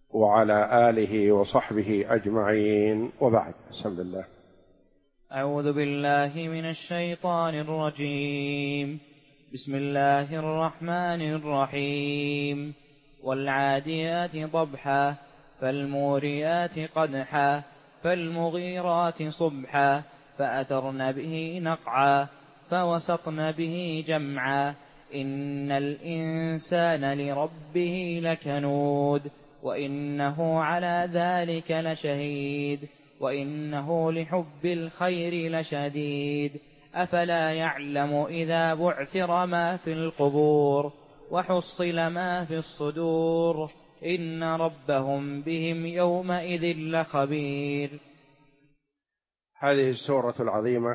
وعلى آله وصحبه أجمعين، وبعد. بسم الله. أعوذ بالله من الشيطان الرجيم. بسم الله الرحمن الرحيم. والعاديات ضبحا فالموريات قدحا فالمغيرات صبحا فأثرن به نقعا فوسطن به جمعا إن الإنسان لربه لكنود وإنه على ذلك لشهيد وإنه لحب الخير لشديد أفلا يعلم إذا بعثر ما في القبور وحصل ما في الصدور إن ربهم بهم يومئذ لخبير. هذه السورة العظيمة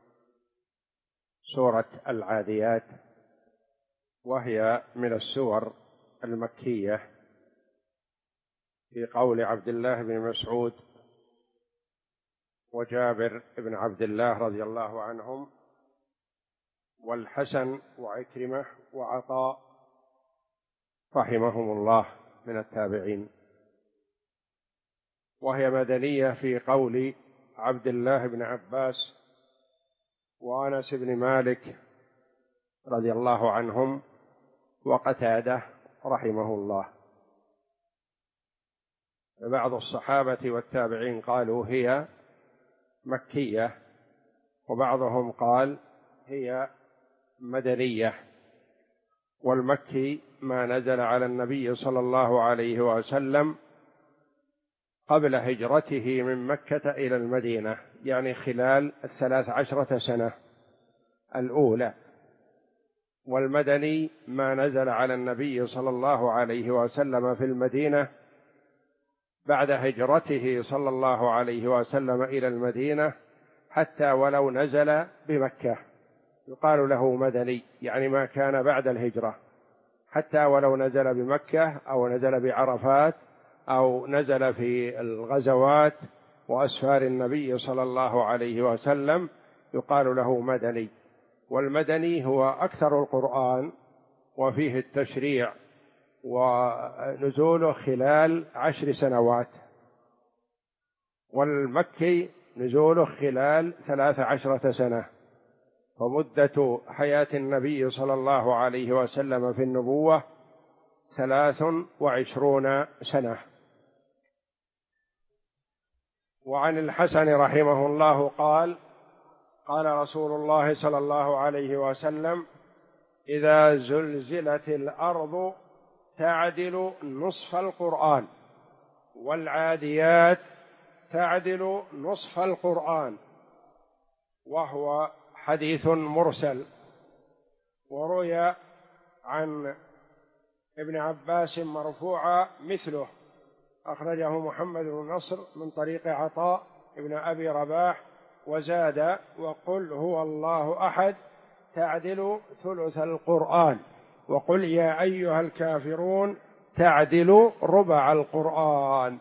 سورة العاديات، وهي من السور المكية، في قول عبد الله بن مسعود وجابر بن عبد الله رضي الله عنهم والحسن وعكرمة وعطاء رحمهم الله من التابعين. وهي مدنية في قول عبد الله بن عباس وأنس بن مالك رضي الله عنهم وقتادة رحمه الله. بعض الصحابة والتابعين قالوا هي مكية، وبعضهم قال هي مدنية. والمكي ما نزل على النبي صلى الله عليه وسلم قبل هجرته من مكة إلى المدينة، يعني خلال 13 سنة الأولى. والمدني ما نزل على النبي صلى الله عليه وسلم في المدينة بعد هجرته صلى الله عليه وسلم إلى المدينة، حتى ولو نزل بمكة يقال له مدني، يعني ما كان بعد الهجرة، حتى ولو نزل بمكة أو نزل بعرفات أو نزل في الغزوات وأسفار النبي صلى الله عليه وسلم يقال له مدني. والمدني هو أكثر القرآن وفيه التشريع، ونزوله خلال 10 سنوات. والمكي نزوله خلال 13 سنة، فمدة حياة النبي صلى الله عليه وسلم في النبوة 23 سنة. وعن الحسن رحمه الله قال: قال رسول الله صلى الله عليه وسلم: إذا زلزلت الأرض تعدل نصف القرآن، والعاديات تعدل نصف القرآن. وهو حديث مرسل. وروي عن ابن عباس مرفوعا مثله، أخرجه محمد بن نصر من طريق عطاء ابن أبي رباح، وزاد: وقل هو الله أحد تعدل ثلث القرآن، وقل يا أيها الكافرون تعدل ربع القرآن.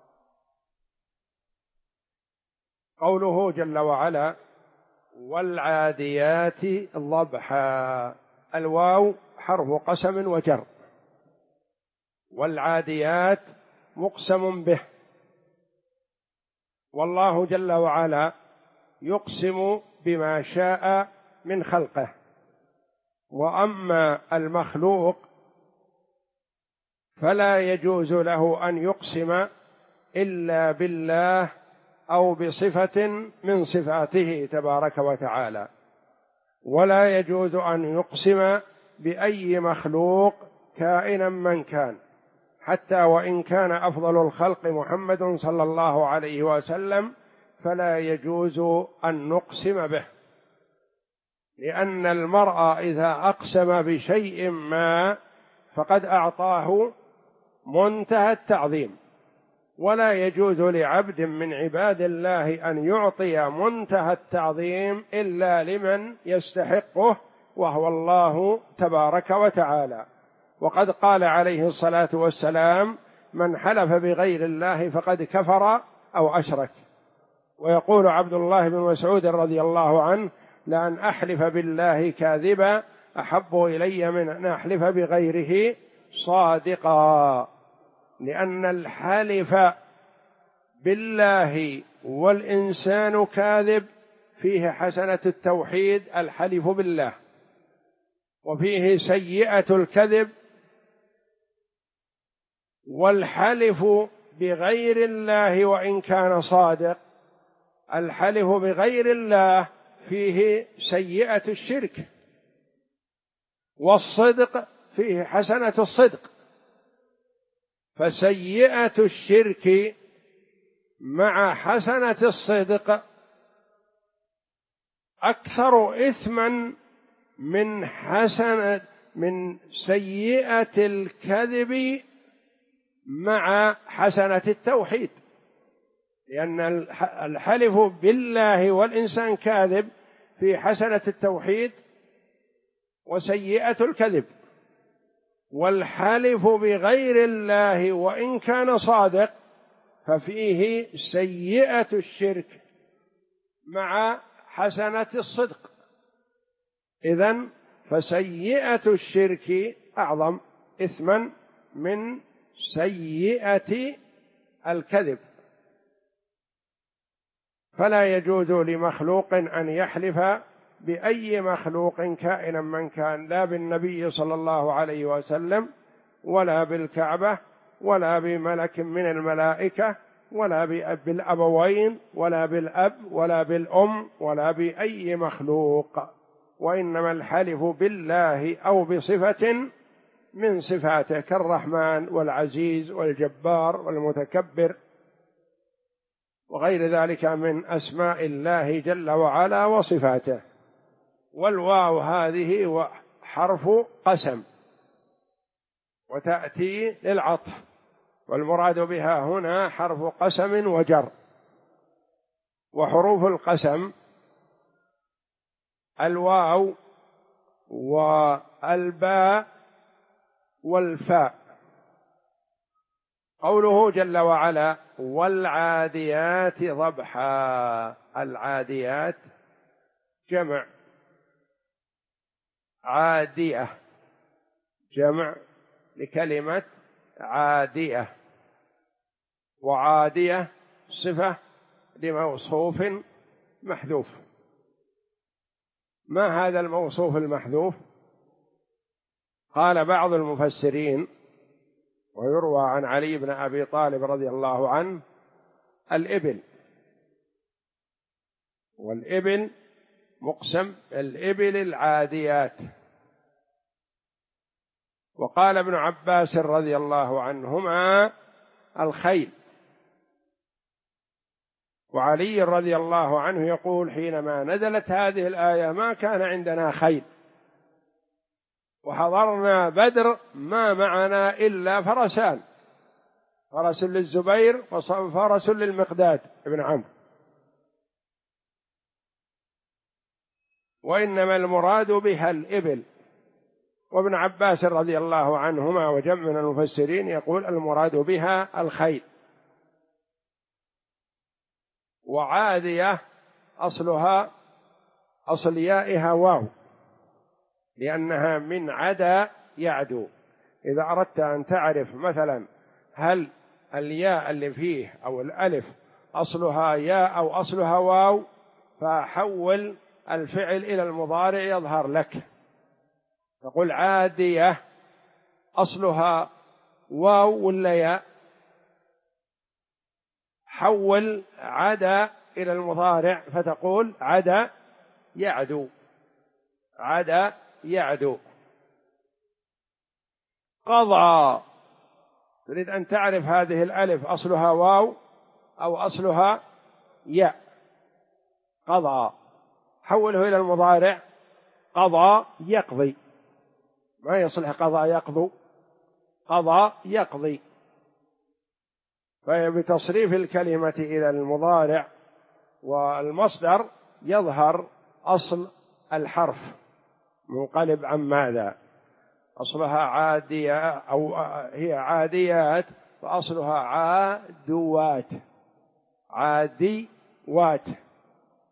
قوله جل وعلا: والعاديات ضبحا، الواو حرف قسم وجر، والعاديات مقسم به. والله جل وعلا يقسم بما شاء من خلقه، وأما المخلوق فلا يجوز له أن يقسم إلا بالله أو بصفة من صفاته تبارك وتعالى، ولا يجوز أن يقسم بأي مخلوق كائنا من كان، حتى وإن كان أفضل الخلق محمد صلى الله عليه وسلم فلا يجوز أن نقسم به، لأن المرء إذا أقسم بشيء ما فقد أعطاه منتهى التعظيم، ولا يجوز لعبد من عباد الله أن يعطي منتهى التعظيم إلا لمن يستحقه، وهو الله تبارك وتعالى. وقد قال عليه الصلاة والسلام: من حلف بغير الله فقد كفر أو أشرك. ويقول عبد الله بن مسعود رضي الله عنه: لأن أحلف بالله كاذبا أحب إلي من أن أحلف بغيره صادقا. لأن الحلف بالله والإنسان كاذب فيه حسنة التوحيد الحلف بالله، وفيه سيئة الكذب. والحلف بغير الله وإن كان صادق، الحلف بغير الله فيه سيئة الشرك، والصدق فيه حسنة الصدق. فسيئة الشرك مع حسنة الصدق أكثر إثما من سيئة الكذب مع حسنة التوحيد، لأن الحلف بالله والإنسان كاذب في حسنة التوحيد وسيئة الكذب، والحلف بغير الله وإن كان صادق ففيه سيئة الشرك مع حسنة الصدق. إذن فسيئة الشرك أعظم إثما من سيئة الكذب. فلا يجوز لمخلوق أن يحلف بأي مخلوق كائنا من كان، لا بالنبي صلى الله عليه وسلم ولا بالكعبة ولا بملك من الملائكة ولا بالأبوين ولا بالأب ولا بالأم ولا بأي مخلوق، وإنما الحلف بالله أو بصفة من صفاته كالرحمن والعزيز والجبار والمتكبر وغير ذلك من أسماء الله جل وعلا وصفاته. والواو هذه حرف قسم وتأتي للعطف، والمراد بها هنا حرف قسم وجر. وحروف القسم الواو والباء والفاء. قوله جل وعلا والعاديات ضبحا، العاديات جمع عادية، جمع لكلمة عادية، وعادية صفة لموصوف محذوف. ما هذا الموصوف المحذوف؟ قال بعض المفسرين، ويروى عن علي بن أبي طالب رضي الله عنه، الإبل. والإبل مقسم الإبل العاديات. وقال ابن عباس رضي الله عنهما الخيل. وعلي رضي الله عنه يقول حينما نزلت هذه الآية ما كان عندنا خيل وحضرنا بدر ما معنا إلا فرسان، فرس للزبير وفرس للمقداد بن عمرو، وإنما المراد بها الإبل. وابن عباس رضي الله عنهما وجمع من المفسرين يقول المراد بها الخيل. وعادية أصلها أصل يائها واو، لأنها من عدا يعدو. إذا أردت أن تعرف مثلا هل الياء اللي فيه أو الألف أصلها ياء أو أصلها واو، فحول الفعل إلى المضارع يظهر لك، تقول عادية أصلها واو ولا ياء، حول عدا إلى المضارع فتقول عدا يعدو، عدا يعدو. قضى، تريد أن تعرف هذه الألف أصلها واو أو أصلها ياء، قضى حوله إلى المضارع قضى يقضي، ما يصلح قضى يقضو، قضى يقضي. فبتصريف الكلمة إلى المضارع والمصدر يظهر أصل الحرف منقلب عن ماذا، أصلها عادية أو هي عاديات فأصلها عادوات، عاديوات،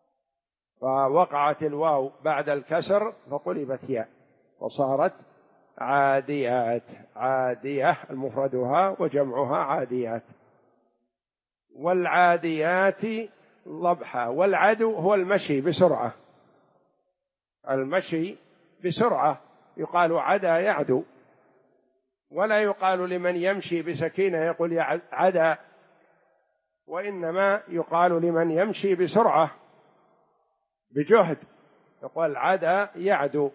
فوقعت الواو بعد الكسر فقلبت ياء وصارت عاديات، عادية المفردها وجمعها عاديات. والعاديات ضبحا. والعدو هو المشي بسرعة، المشي بسرعة يقال عدا يعدو، ولا يقال لمن يمشي بسكينة يقول عدا، وإنما يقال لمن يمشي بسرعة بجهد يقول عدا يعدو.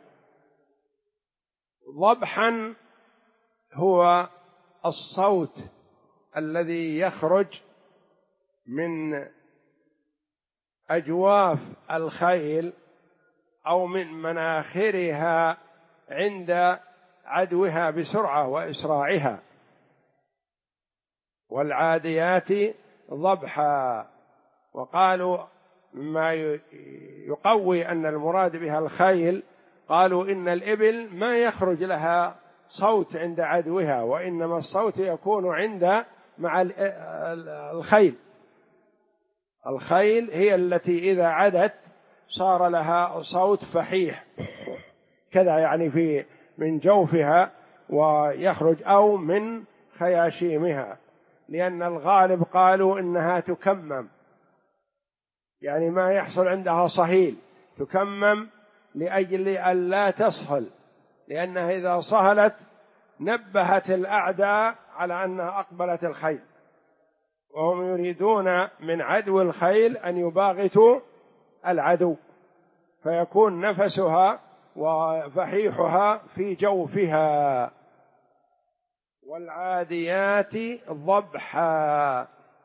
ضبحا هو الصوت الذي يخرج من أجواف الخيل أو من مناخرها عند عدوها بسرعة وإسراعها. والعاديات ضبحا. وقالوا ما يقوي أن المراد بها الخيل، قالوا إن الإبل ما يخرج لها صوت عند عدوها، وإنما الصوت يكون مع الخيل. الخيل هي التي إذا عدت صار لها صوت فحيح كذا، يعني من جوفها ويخرج، أو من خياشيمها، لأن الغالب قالوا إنها تكمم، يعني ما يحصل عندها صهيل، تكمم لأجل أن لا تصهل، لأنها إذا صهلت نبهت الأعداء على أنها أقبلت الخيل، وهم يريدون من عدو الخيل أن يباغتوا العدو، فيكون نفسها وفحيحها في جوفها. والعاديات ضبحا.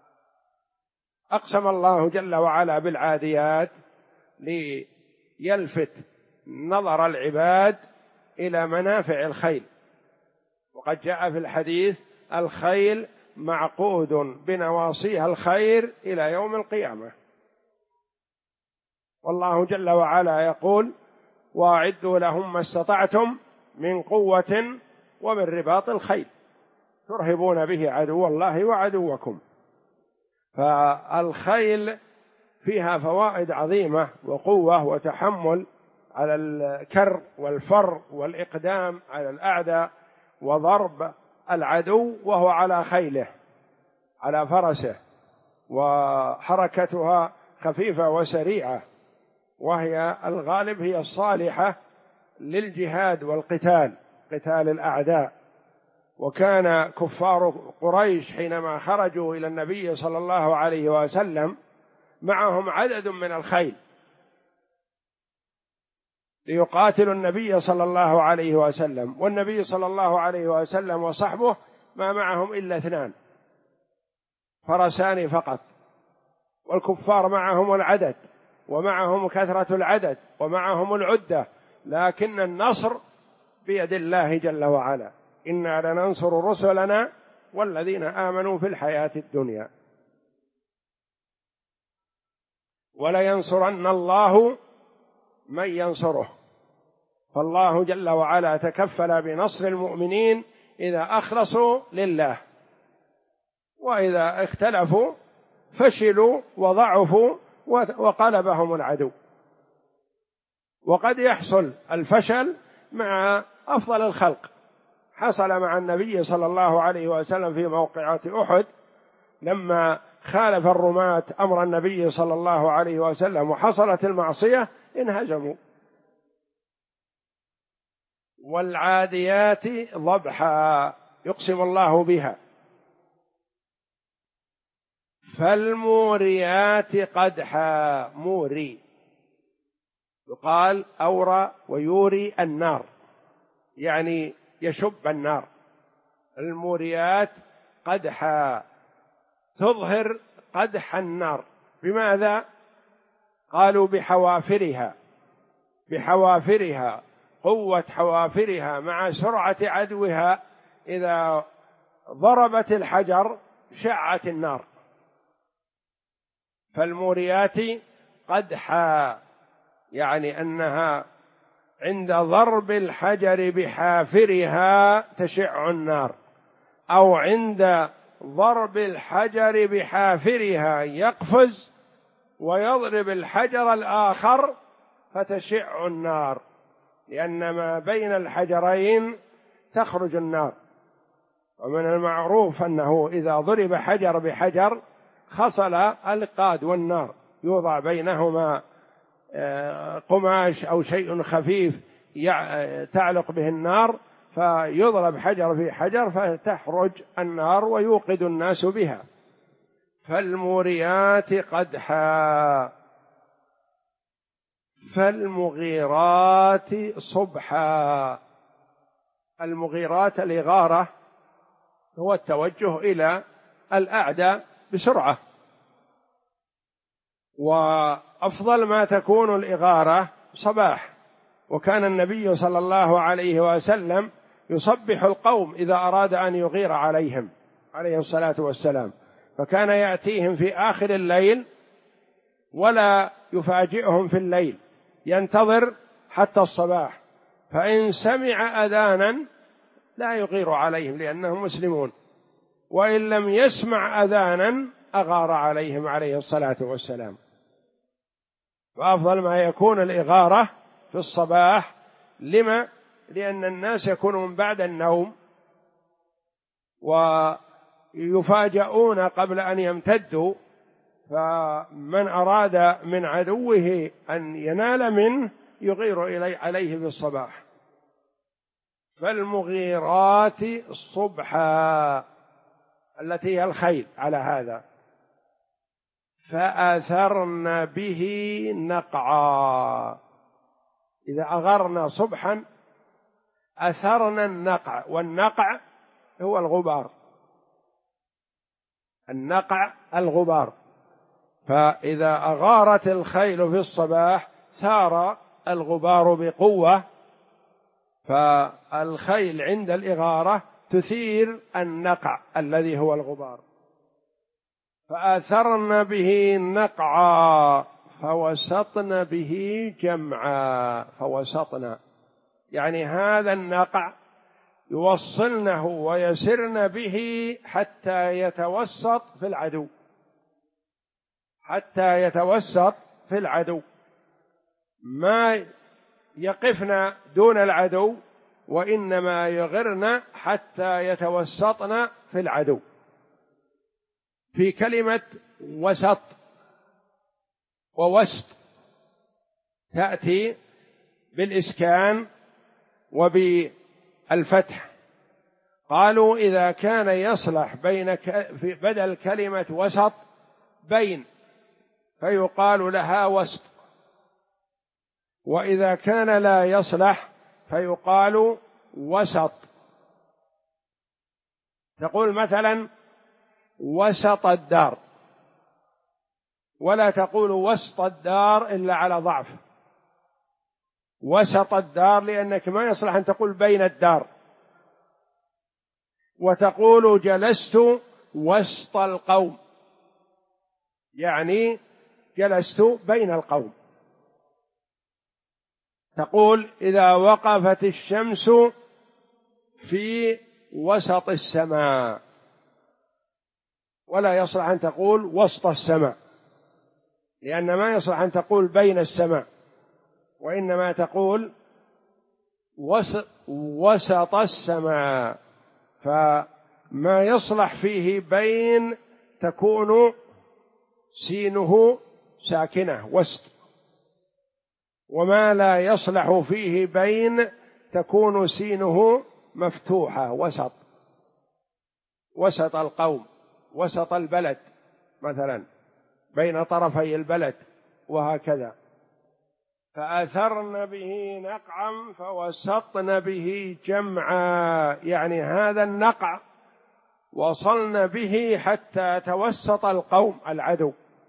أقسم الله جل وعلا بالعاديات ليلفت نظر العباد إلى منافع الخيل، وقد جاء في الحديث الخيل معقود بنواصيها الخير إلى يوم القيامة. والله جل وعلا يقول واعدوا لهم ما استطعتم من قوة ومن رباط الخيل ترهبون به عدو الله وعدوكم. فالخيل فيها فوائد عظيمة وقوة وتحمل على الكر والفر والإقدام على الأعداء وضرب العدو وهو على خيله على فرسه، وحركتها خفيفة وسريعة، وهي الغالب هي الصالحة للجهاد والقتال، قتال الأعداء. وكان كفار قريش حينما خرجوا إلى النبي صلى الله عليه وسلم معهم عدد من الخيل ليقاتلوا النبي صلى الله عليه وسلم، والنبي صلى الله عليه وسلم وصحبه ما معهم إلا 2 فرسان فقط، والكفار معهم العدد ومعهم كثرة العدد ومعهم العدة، لكن النصر بيد الله جل وعلا. إنا لننصر رسلنا والذين آمنوا في الحياة الدنيا ولينصرن الله من ينصره. فالله جل وعلا تكفل بنصر المؤمنين إذا أخلصوا لله، وإذا اختلفوا فشلوا وضعفوا وقلبهم العدو. وقد يحصل الفشل مع أفضل الخلق، حصل مع النبي صلى الله عليه وسلم في موقعة أحد لما خالف الرماة أمر النبي صلى الله عليه وسلم وحصلت المعصية انهزموا. والعاديات ضبحا يقسم الله بها. فالموريات قدحا. موري يقال أورى ويوري النار، يعني يشب النار. الموريات قدحا تظهر قدح النار. بماذا؟ قالوا بحوافرها، بحوافرها، قوة حوافرها مع سرعة عدوها، إذا ضربت الحجر شعت النار. فالموريات قدحا يعني أنها عند ضرب الحجر بحافرها تشع النار، أو عند ضرب الحجر بحافرها يقفز ويضرب الحجر الآخر فتشع النار، لأن ما بين الحجرين تخرج النار. ومن المعروف أنه إذا ضرب حجر بحجر خصل القاد والنار، يوضع بينهما قماش أو شيء خفيف تعلق به النار، فيضرب حجر في حجر فتخرج النار ويوقد الناس بها. فالموريات قدحا فالمغيرات صبحا. المغيرات الإغارة هو التوجه إلى الأعداء بسرعة، وأفضل ما تكون الإغارة صباح. وكان النبي صلى الله عليه وسلم يصبح القوم إذا أراد أن يغير عليهم عليه الصلاة والسلام، فكان يأتيهم في آخر الليل ولا يفاجئهم في الليل، ينتظر حتى الصباح، فإن سمع أذانا لا يغير عليهم لأنهم مسلمون، وإن لم يسمع أذانا أغار عليهم عليه الصلاة والسلام. فأفضل ما يكون الإغارة في الصباح. لما؟ لأن الناس يكونون بعد النوم ويفاجؤون قبل أن يمتدوا، فمن أراد من عدوه أن ينال منه يغير عليه بالصباح. فالمغيرات صبحا التي هي الخيل على هذا. فأثرن به نقعا. إذا أغرنا صبحا أثرنا النقع، والنقع هو الغبار، النقع الغبار. فإذا أغارت الخيل في الصباح ثار الغبار بقوة، فالخيل عند الإغارة تثير النقع الذي هو الغبار. فأثرن به نقعا فوسطن به جمعا. فوسطن يعني هذا النقع يوصلنه ويسرن به حتى يتوسط في العدو، حتى يتوسط في العدو، ما يقفن دون العدو، وإنما يغرن حتى يتوسطن في العدو. في كلمة وسط ووسط تأتي بالإسكان وبالفتح. قالوا إذا كان يصلح في بدل كلمة وسط بين فيقال لها وسط، وإذا كان لا يصلح فيقال وسط. تقول مثلا وسط الدار، ولا تقول وسط الدار إلا على ضعف. وسط الدار لأنك ما يصلح أن تقول بين الدار. وتقول جلست وسط القوم، يعني جلست بين القوم. تقول إذا وقفت الشمس في وسط السماء، ولا يصلح أن تقول وسط السماء، لأن ما يصلح أن تقول بين السماء، وإنما تقول وسط السماء. فما يصلح فيه بين تكون سينه ساكنة وسط، وما لا يصلح فيه بين تكون سينه مفتوحة وسط. وسط القوم، وسط البلد مثلا، بين طرفي البلد، وهكذا. فأثرن به نقعا فوسطن به جمعا، يعني هذا النقع وصلن به حتى توسط القوم العدو.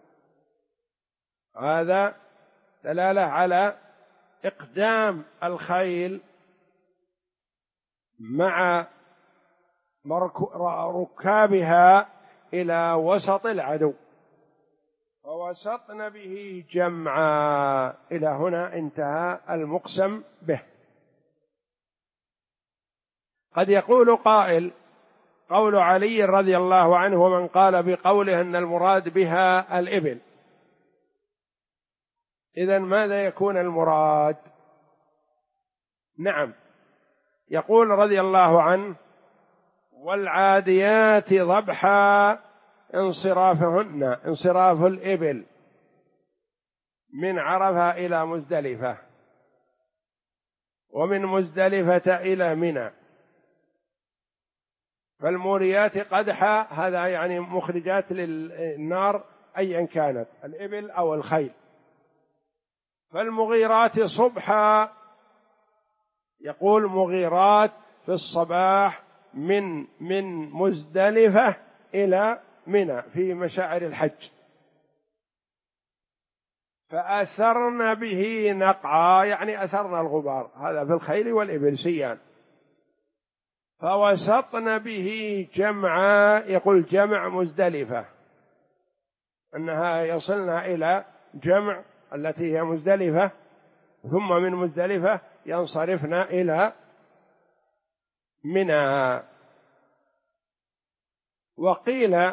هذا دلالة على إقدام الخيل مع ركابها إلى وسط العدو. فوسطن به جمعا. إلى هنا انتهى المقسم به. قد يقول قائل: قول علي رضي الله عنه ومن قال بقوله أن المراد بها الإبل، إذن ماذا يكون المراد؟ نعم، يقول رضي الله عنه: والعاديات ضبحا، انصرافهن انصراف الإبل من عرفة إلى مزدلفة، ومن مزدلفة إلى منى. فالموريات قدحا، هذا يعني مخرجات للنار أيا كانت، الإبل أو الخيل. فالمغيرات صبحا، يقول مغيرات في الصباح من مزدلفة إلى منى في مشاعر الحج. فأثرن به نقعا، يعني أثرن الغبار، هذا في الخيل والإبل سيان. فوسطن به جمعا، يقول جمع مزدلفة، أنها يصلنا إلى جمع التي هي مزدلفة، ثم من مزدلفة ينصرفنا إلى منى. وقيل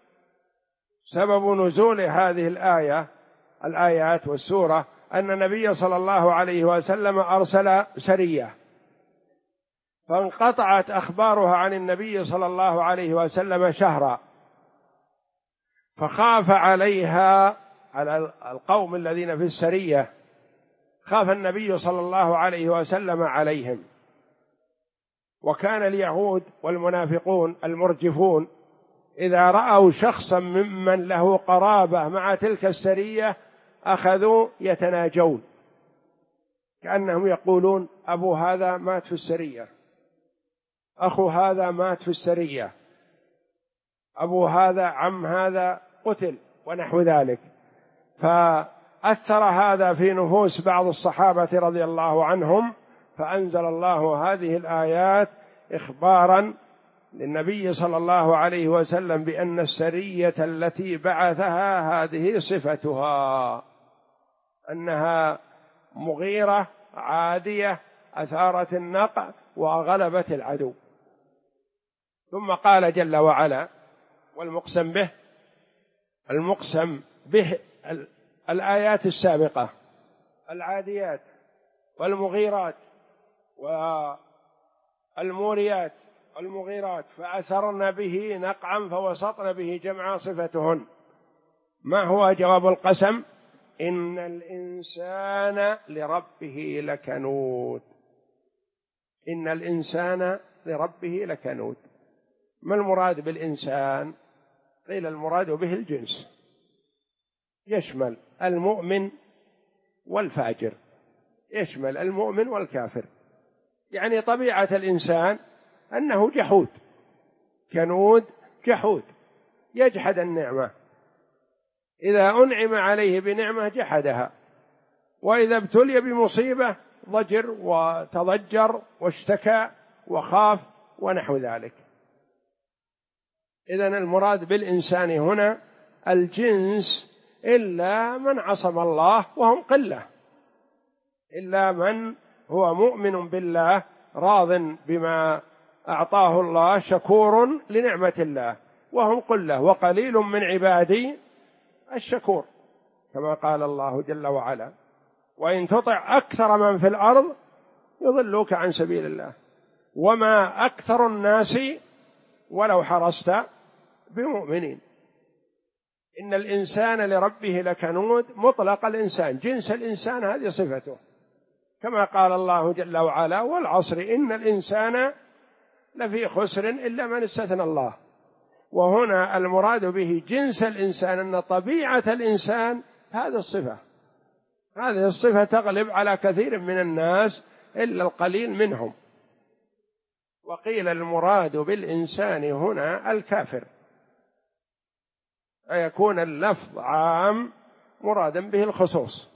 سبب نزول هذه الآيات والسورة أن النبي صلى الله عليه وسلم أرسل سرية، فانقطعت أخبارها عن النبي صلى الله عليه وسلم شهرا، فخاف عليها، على القوم الذين في السرية، خاف النبي صلى الله عليه وسلم عليهم. وكان اليهود والمنافقون المرجفون إذا رأوا شخصا ممن له قرابة مع تلك السرية أخذوا يتناجون، كأنهم يقولون: أبو هذا مات في السرية، أخو هذا مات في السرية، أبو هذا عم هذا قتل، ونحو ذلك. فأثر هذا في نفوس بعض الصحابة رضي الله عنهم، فأنزل الله هذه الآيات إخبارا للنبي صلى الله عليه وسلم بأن السرية التي بعثها هذه صفتها، أنها مغيرة عادية أثارت النقع وغلبت العدو. ثم قال جل وعلا: والمقسم به، المقسم به الآيات السابقة، العاديات والمغيرات والموريات والمغيرات، فأثرن به نقعا فوسطن به جمعا صفتهن. ما هو جواب القسم؟ إن الإنسان لربه لكنود. إن الإنسان لربه لكنود. ما المراد بالإنسان؟ قيل المراد به الجنس، يشمل المؤمن والفاجر، يشمل المؤمن والكافر. يعني طبيعة الإنسان أنه جحود، كنود جحود، يجحد النعمة، إذا أنعم عليه بنعمة جحدها، وإذا ابتلي بمصيبة ضجر وتضجر واشتكى وخاف ونحو ذلك. إذن المراد بالإنسان هنا الجنس، إلا من عصم الله وهم قلة، إلا من هو مؤمن بالله راض بما أعطاه الله شكور لنعمة الله، وهم قلة، وقليل من عبادي الشكور، كما قال الله جل وعلا: وإن تطع أكثر من في الأرض يضلوك عن سبيل الله وما أكثر الناس ولو حرصت بمؤمنين. إن الإنسان لربه لكنود، مطلق الإنسان، جنس الإنسان هذه صفته، كما قال الله جل وعلا: والعصر إن الإنسان لفي خسر إلا من استثنى الله. وهنا المراد به جنس الإنسان، أن طبيعة الإنسان هذه الصفة، هذه الصفة تغلب على كثير من الناس إلا القليل منهم. وقيل المراد بالإنسان هنا الكافر، فيكون اللفظ عام مرادا به الخصوص،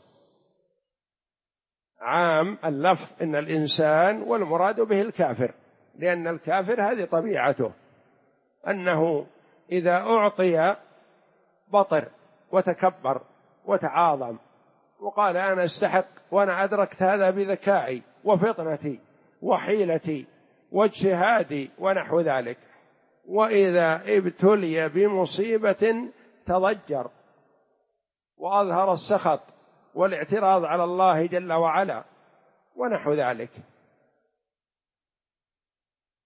عام اللفظ إن الإنسان والمراد به الكافر، لأن الكافر هذه طبيعته، أنه إذا أعطي بطر وتكبر وتعاظم وقال: أنا أستحق وأنا أدركت هذا بذكائي وفطنتي وحيلتي واجتهادي ونحو ذلك. وإذا ابتلي بمصيبة تضجر وأظهر السخط والاعتراض على الله جل وعلا ونحو ذلك.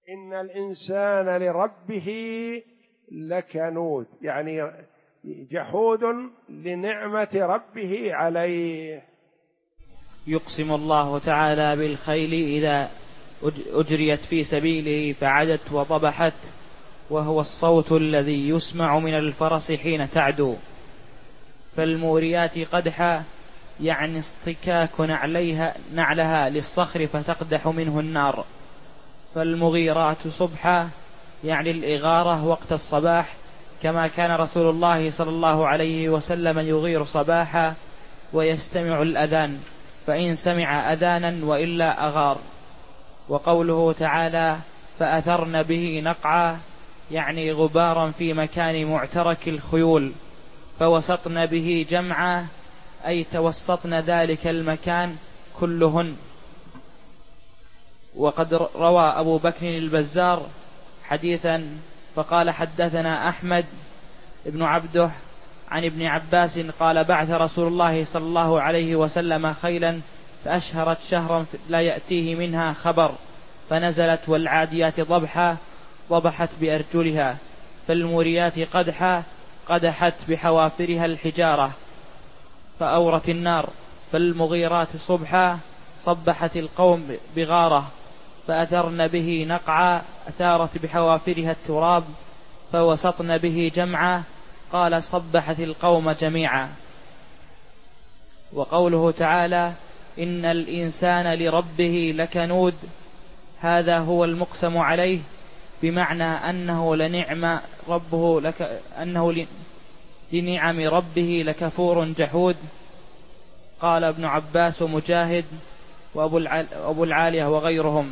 إن الإنسان لربه لكنود، يعني جحود لنعمة ربه عليه. يقسم الله تعالى بالخيل إذا أجريت في سبيله فعدت وضبحت، وهو الصوت الذي يسمع من الفرس حين تعدو. فالموريات قدحا يعني اصطكاك نعلها للصخر فتقدح منه النار. فالمغيرات صبحا يعني الإغارة وقت الصباح، كما كان رسول الله صلى الله عليه وسلم يغير صباحا ويستمع الأذان، فإن سمع أذانا وإلا أغار. وقوله تعالى فأثرن به نقعا يعني غبارا في مكان معترك الخيول، فوسطن به جمعا أي توسطن ذلك المكان كلهن. وقد روى أبو بكر البزار حديثا فقال حدثنا أحمد بن عبده عن ابن عباس قال بعث رسول الله صلى الله عليه وسلم خيلا فأشهرت شهرا لا يأتيه منها خبر، فنزلت والعاديات ضبحا ضبحت بأرجلها، فالموريات قدحا قدحت بحوافرها الحجارة فأورت النار، فالمغيرات صبحا صبحت القوم بغارة، فأثرن به نقعا أثارت بحوافرها التراب، فوسطن به جمعا قال صبحت القوم جميعا. وقوله تعالى إن الإنسان لربه لكنود، هذا هو المقسم عليه، بمعنى أنه لنعم ربه أنه لنعم ربه لكفور جحود. قال ابن عباس ومجاهد وأبو العالية وغيرهم.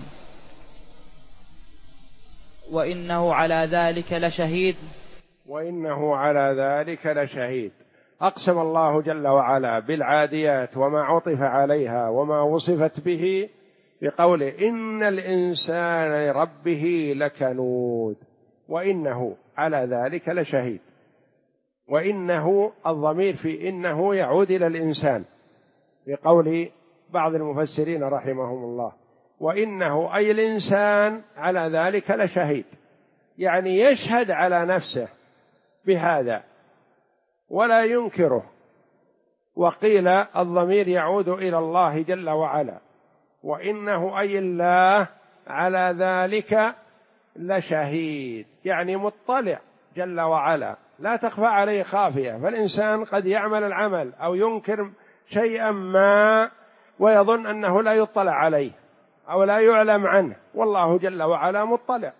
وإنه على ذلك لشهيد. وإنه على ذلك لشهيد. أقسم الله جل وعلا بالعاديات وما عطف عليها وما وصفت به بقوله إن الإنسان لربه لكنود، وإنه على ذلك لشهيد. وإنه الضمير في إنه يعود إلى الإنسان بقول بعض المفسرين رحمهم الله، وإنه أي الإنسان على ذلك لشهيد، يعني يشهد على نفسه بهذا ولا ينكره. وقيل الضمير يعود إلى الله جل وعلا، وإنه أي الله على ذلك لشهيد، يعني مطلع جل وعلا لا تخفى عليه خافية. فالإنسان قد يعمل العمل أو ينكر شيئا ما ويظن أنه لا يطلع عليه أو لا يعلم عنه، والله جل وعلا مطلع.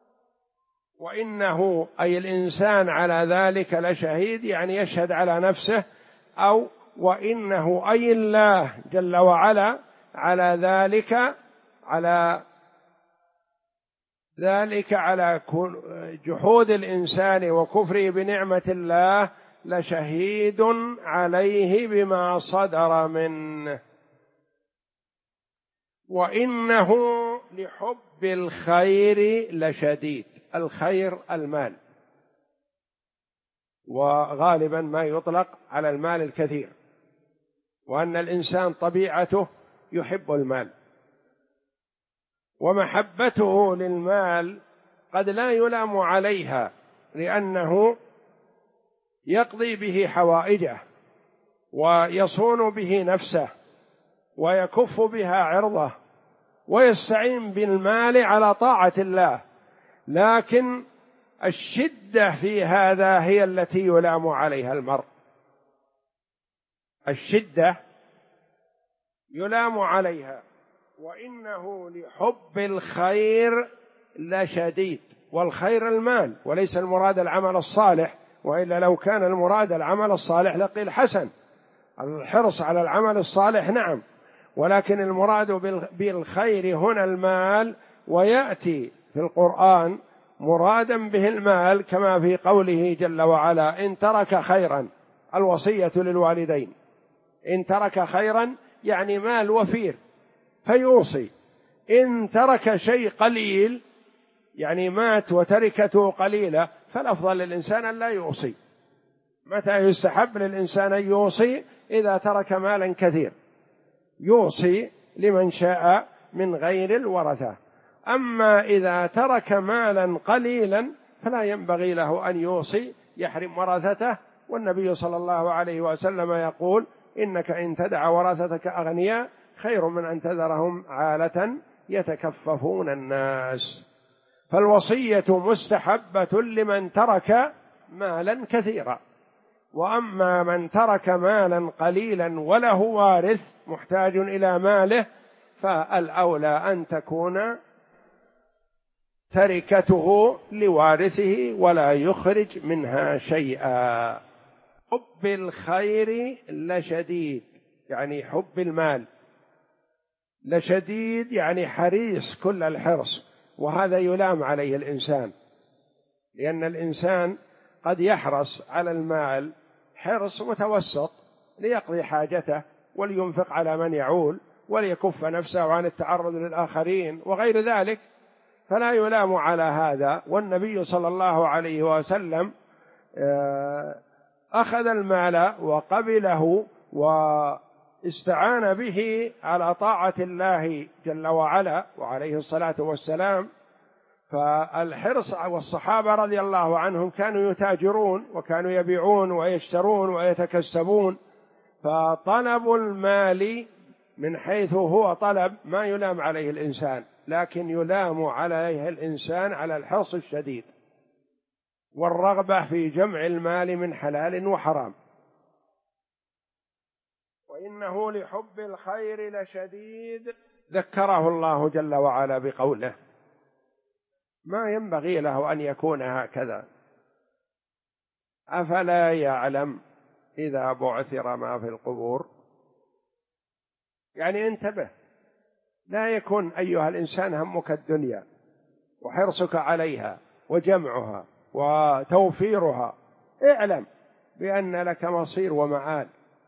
وإنه أي الإنسان على ذلك لشهيد، يعني يشهد على نفسه، أو وإنه أي الله جل وعلا على ذلك على جحود الإنسان وكفره بنعمة الله لشهيد عليه بما صدر منه. وإنه لحب الخير لشديد. الخير المال، وغالبا ما يطلق على المال الكثير، وأن الإنسان طبيعته يحب المال، ومحبته للمال قد لا يلام عليها، لأنه يقضي به حوائجه ويصون به نفسه ويكف بها عرضه ويستعين بالمال على طاعة الله، لكن الشدة في هذا هي التي يلام عليها المرء. الشدة يلام عليها. وإنه لحب الخير لشديد. والخير المال، وليس المراد العمل الصالح، وإلا لو كان المراد العمل الصالح لقيل حسن، الحرص على العمل الصالح نعم، ولكن المراد بالخير هنا المال. ويأتي في القرآن مرادا به المال، كما في قوله جل وعلا إن ترك خيرا، الوصية للوالدين، إن ترك خيرا يعني مال وفير فيوصي. إن ترك شيء قليل يعني مات وتركته قليلة، فالأفضل للإنسان أن لا يوصي. متى يستحب للإنسان أن يوصي؟ إذا ترك مالا كثير يوصي لمن شاء من غير الورثة. أما إذا ترك مالا قليلا فلا ينبغي له أن يوصي يحرم ورثته، والنبي صلى الله عليه وسلم يقول: إنك إن تدع ورثتك أغنياء خير من أن تذرهم عالة يتكففون الناس. فالوصية مستحبة لمن ترك مالا كثيرا، وأما من ترك مالا قليلا وله وارث محتاج إلى ماله فالأولى أن تكون تركته لوارثه ولا يخرج منها شيئا. حب الخير لشديد، يعني حب المال لشديد، يعني حريص كل الحرص، وهذا يلام عليه الإنسان، لأن الإنسان قد يحرص على المال حرص متوسط ليقضي حاجته ولينفق على من يعول وليكف نفسه عن التعرض للآخرين وغير ذلك، فلا يلام على هذا. والنبي صلى الله عليه وسلم أخذ المال وقبله واستعان به على طاعة الله جل وعلا وعليه الصلاة والسلام. فالحرص، والصحابة رضي الله عنهم كانوا يتاجرون وكانوا يبيعون ويشترون ويتكسبون، فطلب المال من حيث هو طلب ما يلام عليه الإنسان، لكن يلام عليه الإنسان على الحرص الشديد والرغبة في جمع المال من حلال وحرام. وإنه لحب الخير لشديد، ذكره الله جل وعلا بقوله: ما ينبغي له أن يكون هكذا، أفلا يعلم إذا بعثر ما في القبور. يعني انتبه، لا يكن أيها الإنسان همك الدنيا وحرصك عليها وجمعها وتوفيرها، اعلم بأن لك مصير ومآل.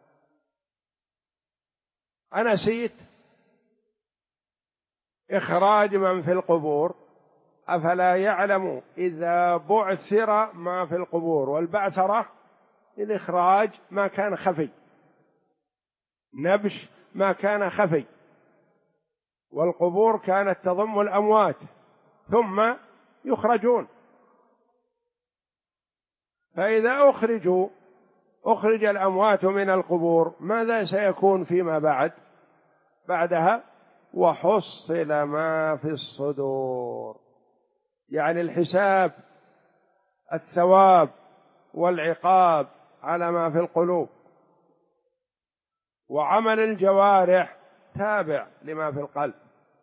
أنسيت إخراج من في القبور؟ أفلا يعلم إذا بعثر ما في القبور، والبعثرة الإخراج ما كان خفي، نبش ما كان خفي، والقبور كانت تضم الأموات ثم يخرجون. فإذا أخرج الأموات من القبور ماذا سيكون فيما بعدها؟ وحصل ما في الصدور، يعني الحساب، الثواب والعقاب على ما في القلوب، وعمل الجوارح تابع لما في القلب.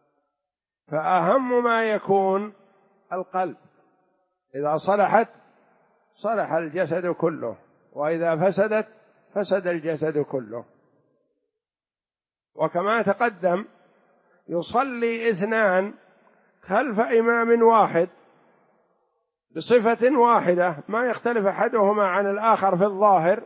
فأهم ما يكون القلب، إذا صلحت صلح الجسد كله، وإذا فسدت فسد الجسد كله. وكما تقدم يصلي اثنان خلف إمام واحد بصفة واحدة، ما يختلف أحدهما عن الآخر في الظاهر،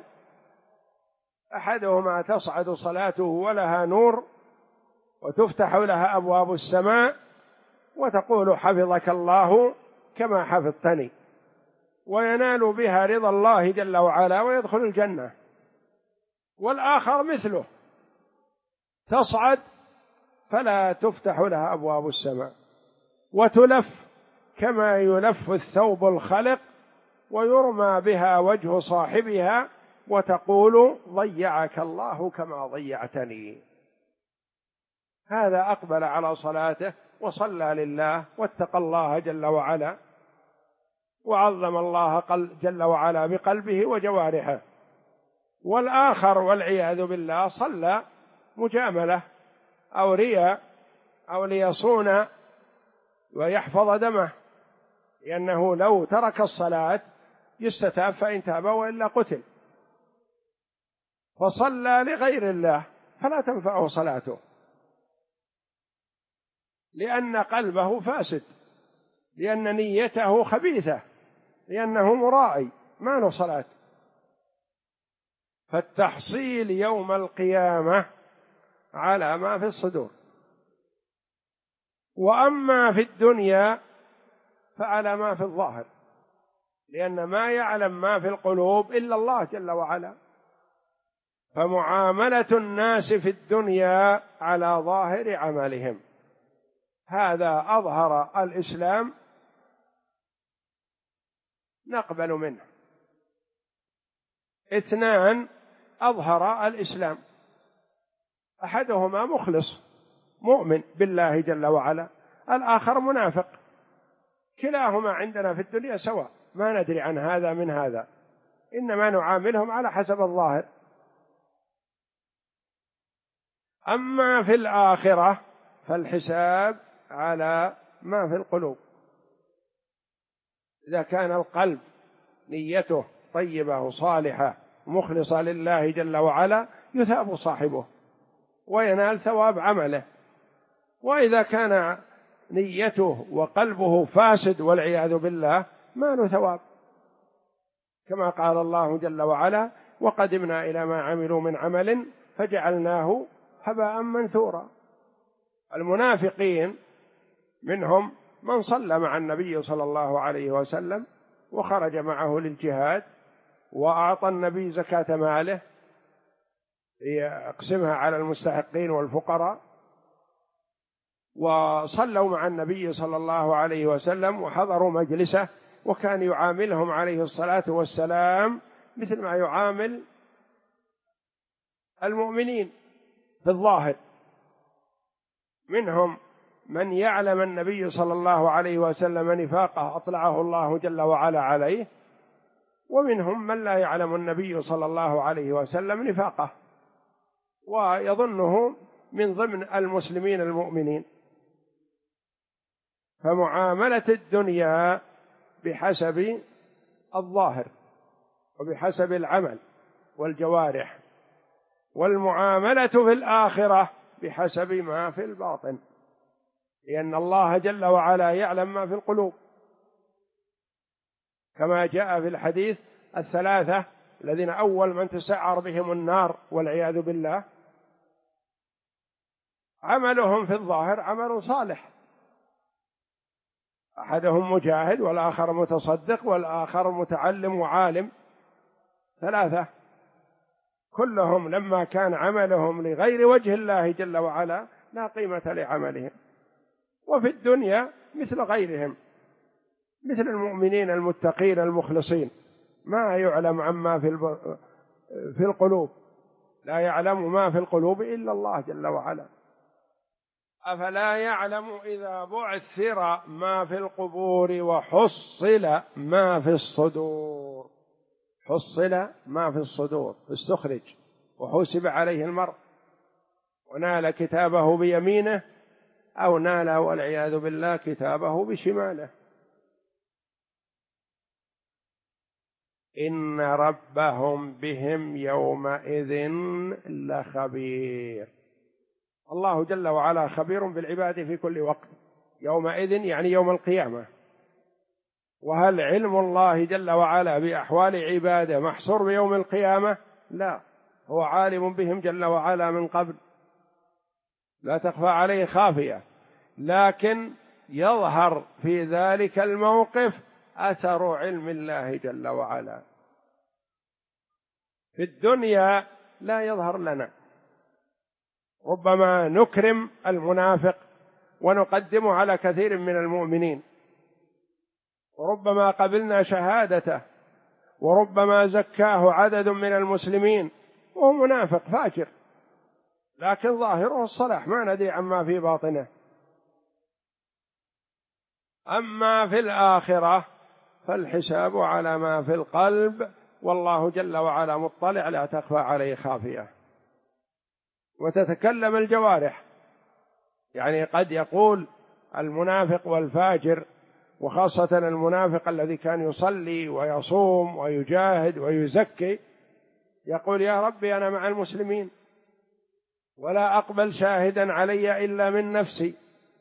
أحدهما تصعد صلاته ولها نور وتفتح لها أبواب السماء وتقول: حفظك الله كما حفظتني، وينال بها رضا الله جل وعلا ويدخل الجنة. والآخر مثله، تصعد فلا تفتح لها أبواب السماء وتلف كما يلف الثوب الخلق ويرمى بها وجه صاحبها وتقول: ضيعك الله كما ضيعتني. هذا أقبل على صلاته وصلى لله واتقى الله جل وعلا وعظم الله جل وعلا بقلبه وجوارحه. والآخر والعياذ بالله صلى مجاملة أو رياء أو ليصون ويحفظ دمه، لأنه لو ترك الصلاة يستتاب فإن تاب وإلا قتل، فصلى لغير الله فلا تنفعه صلاته، لأن قلبه فاسد، لأن نيته خبيثة، لأنه مرائي، ما له صلاة. فالتحصيل يوم القيامة على ما في الصدور، وأما في الدنيا فعلى ما في الظاهر، لأن ما يعلم ما في القلوب إلا الله جل وعلا. فمعاملة الناس في الدنيا على ظاهر عملهم، هذا أظهر الإسلام نقبل منه، 2 أظهر الإسلام، أحدهما مخلص مؤمن بالله جل وعلا، الآخر منافق، كلاهما عندنا في الدنيا سواء، ما ندري عن هذا من هذا، إنما نعاملهم على حسب الظاهر. أما في الآخرة فالحساب على ما في القلوب، إذا كان القلب نيته طيبة وصالحة مخلصة لله جل وعلا يثاب صاحبه وينال ثواب عمله، وإذا كان نيته وقلبه فاسد والعياذ بالله ما له ثواب، كما قال الله جل وعلا: وقدمنا إلى ما عملوا من عمل فجعلناه هباء منثورا. المنافقين منهم من صلى مع النبي صلى الله عليه وسلم وخرج معه للجهاد وأعطى النبي زكاة ماله يقسمها على المستحقين والفقراء، وصلوا مع النبي صلى الله عليه وسلم وحضروا مجلسه، وكان يعاملهم عليه الصلاة والسلام مثل ما يعامل المؤمنين في الظاهر. منهم من يعلم النبي صلى الله عليه وسلم نفاقه أطلعه الله جل وعلا عليه، ومنهم من لا يعلم النبي صلى الله عليه وسلم نفاقه ويظنه من ضمن المسلمين المؤمنين. فمعاملة الدنيا بحسب الظاهر وبحسب العمل والجوارح، والمعاملة في الآخرة بحسب ما في الباطن، لأن الله جل وعلا يعلم ما في القلوب، كما جاء في الحديث: 3 الذين أول من تسعر بهم النار والعياذ بالله عملهم في الظاهر عمل صالح، أحدهم مجاهد والآخر متصدق والآخر متعلم وعالم، 3 كلهم لما كان عملهم لغير وجه الله جل وعلا لا قيمة لعملهم. وفي الدنيا مثل غيرهم، مثل المؤمنين المتقين المخلصين، ما يعلم عما في القلوب، لا يعلم ما في القلوب إلا الله جل وعلا. أفلا يعلم إذا بعثر ما في القبور وحصل ما في الصدور. حصل ما في الصدور، استخرج وحسب عليه المرء ونال كتابه بيمينه أو نال والعياذ بالله كتابه بشماله. إن ربهم بهم يومئذ لخبير. الله جل وعلا خبير بالعباد في كل وقت، يومئذ يعني يوم القيامة. وهل علم الله جل وعلا بأحوال عباده محصور بيوم القيامة؟ لا، هو عالم بهم جل وعلا من قبل، لا تخفى عليه خافية، لكن يظهر في ذلك الموقف أثر علم الله جل وعلا. في الدنيا لا يظهر لنا، ربما نكرم المنافق ونقدمه على كثير من المؤمنين، وربما قبلنا شهادته، وربما زكاه عدد من المسلمين وهو منافق فاجر، لكن ظاهره الصلاح، ما ندري عما في باطنه. أما في الآخرة فالحساب على ما في القلب، والله جل وعلا مطلع لا تخفى عليه خافية. وتتكلم الجوارح، يعني قد يقول المنافق والفاجر، وخاصة المنافق الذي كان يصلي ويصوم ويجاهد ويزكي، يقول: يا ربي أنا مع المسلمين ولا أقبل شاهدا علي إلا من نفسي،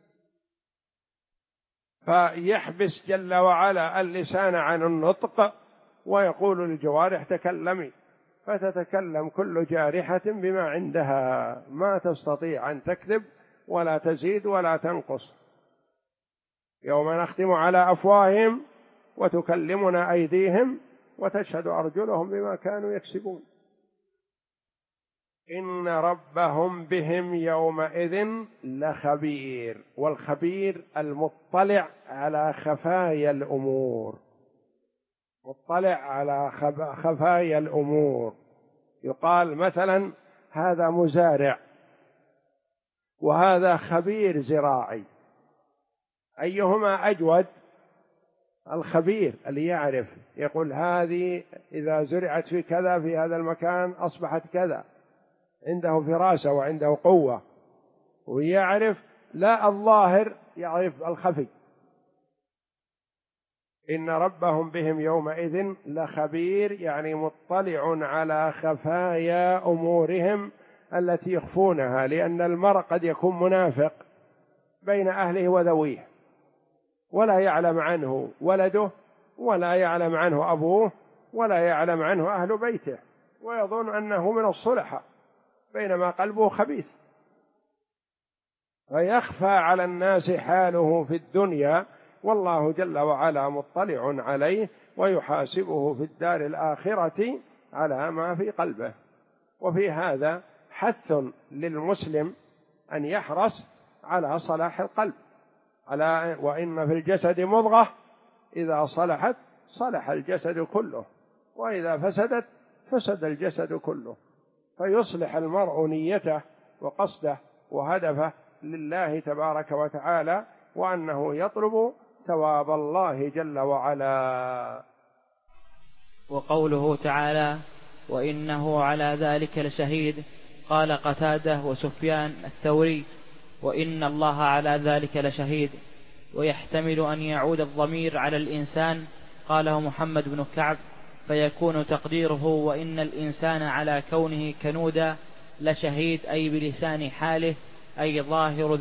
فيحبس جل وعلا اللسان عن النطق ويقول للجوارح: تكلمي، فتتكلم كل جارحة بما عندها، ما تستطيع أن تكذب ولا تزيد ولا تنقص. يوم نختم على أفواههم وتكلمنا أيديهم وتشهد أرجلهم بما كانوا يكسبون. إن ربهم بهم يومئذ لخبير، والخبير المطلع على خفايا الأمور، مطلع على خفايا الأمور. يقال مثلا هذا مزارع وهذا خبير زراعي، أيهما أجود؟ الخبير اللي يعرف، يقول هذه إذا زرعت في كذا في هذا المكان أصبحت كذا، عنده فراسة وعنده قوة ويعرف، لا الظاهر، يعرف الخفي. إن ربهم بهم يومئذ لخبير، يعني مطلع على خفايا أمورهم التي يخفونها، لأن المرء قد يكون منافق بين أهله وذويه، ولا يعلم عنه ولده، ولا يعلم عنه أبوه، ولا يعلم عنه أهل بيته، ويظن أنه من الصلحاء بينما قلبه خبيث، فيخفى على الناس حاله في الدنيا، والله جل وعلا مطلع عليه ويحاسبه في الدار الآخرة على ما في قلبه. وفي هذا حث للمسلم أن يحرص على صلاح القلب، على وإن في الجسد مضغة إذا صلحت صلح الجسد كله، وإذا فسدت فسد الجسد كله. فيصلح المرء نيته وقصده وهدفه لله تبارك وتعالى، وأنه يطلب ثواب الله جل وعلا. وقوله تعالى وإنه على ذلك لشهيد، قال قتادة وسفيان الثوري وإن الله على ذلك لشهيد، ويحتمل أن يعود الضمير على الإنسان، قاله محمد بن كعب، فيكون تقديره وإن الإنسان على كونه كنودا لشهيد، أي بلسان حاله، أي ظاهر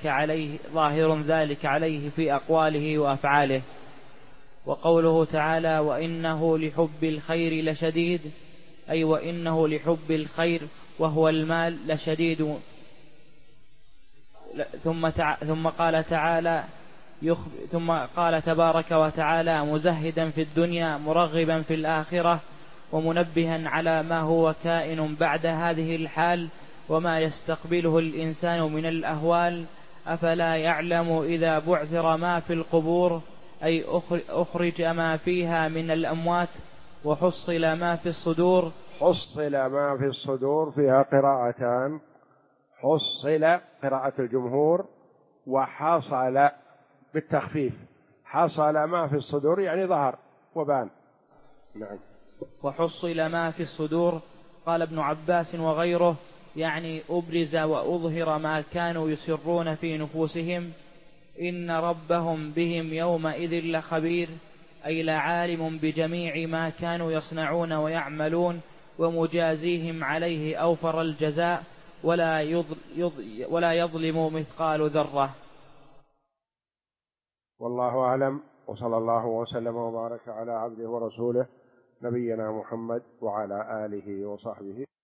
ذلك عليه في أقواله وأفعاله. وقوله تعالى وإنه لحب الخير لشديد، أي وإنه لحب الخير وهو المال لشديد. ثم قال تبارك وتعالى مزهدا في الدنيا مرغبا في الآخرة، ومنبها على ما هو كائن بعد هذه الحال وما يستقبله الإنسان من الأهوال، أفلا يعلم إذا بعثر ما في القبور، أي أخرج ما فيها من الأموات، وحصل ما في الصدور. حصل ما في الصدور فيها قراءتان، حصل قراءة الجمهور، وحصل بالتخفيف، حصل ما في الصدور يعني ظهر وبان. نعم. وحصل ما في الصدور، قال ابن عباس وغيره، يعني أبرز وأظهر ما كانوا يسرون في نفوسهم. إن ربهم بهم يومئذ لخبير، أي لعالم بجميع ما كانوا يصنعون ويعملون، ومجازيهم عليه أوفر الجزاء، ولا يظلم مثقال ذرة. والله أعلم، وصلى الله وسلم وبارك على عبده ورسوله نبينا محمد وعلى آله وصحبه.